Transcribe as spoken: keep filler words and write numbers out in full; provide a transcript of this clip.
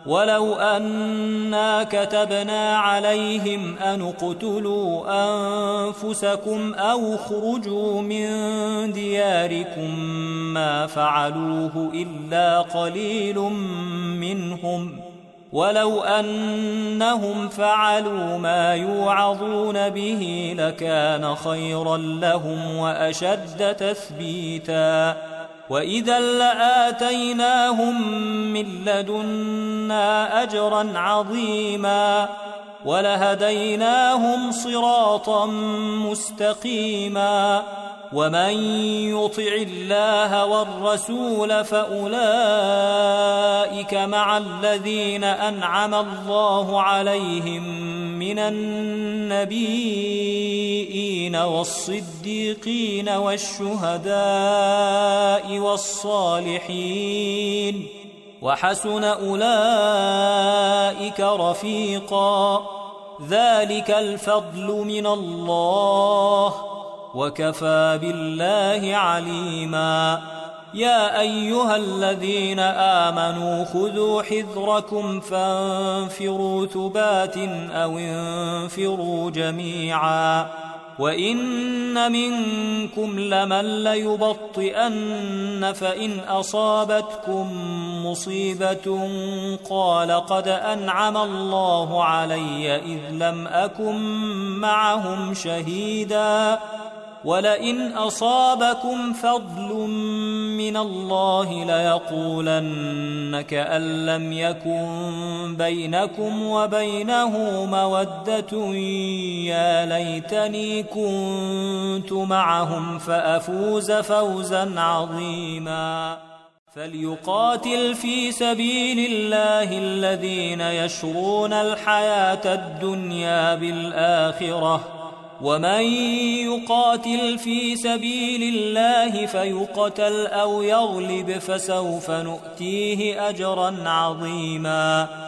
ولو أنا كتبنا عليهم أن اقتلوا أنفسكم أو اخرجوا من دياركم ما فعلوه إلا قليل منهم ولو أنهم فعلوا ما يوعظون به لكان خيرا لهم وأشد تثبيتا وإذا لآتيناهم من لدنا أجرا عظيما ولهديناهم صراطا مستقيما ومن يطع الله والرسول فأولئك مع الذين أنعم الله عليهم من النبيين والصديقين والشهداء والصالحين وحسن أولئك رفيقا ذلك الفضل من الله وكفى بالله عليما يا أيها الذين آمنوا خذوا حذركم فانفروا ثبات أو انفروا جميعا وإن منكم لمن ليبطئن فإن أصابتكم مصيبة قال قد أنعم الله علي إذ لم أكن معهم شهيدا ولئن أصابكم فضل من الله ليقولن كأن لم يكن بينكم وبينه مودة يا ليتني كنت معهم فأفوز فوزا عظيما فليقاتل في سبيل الله الذين يشرون الحياة الدنيا بالآخرة ومن يقاتل في سبيل الله فيقتل أو يغلب فسوف نؤتيه أجرا عظيما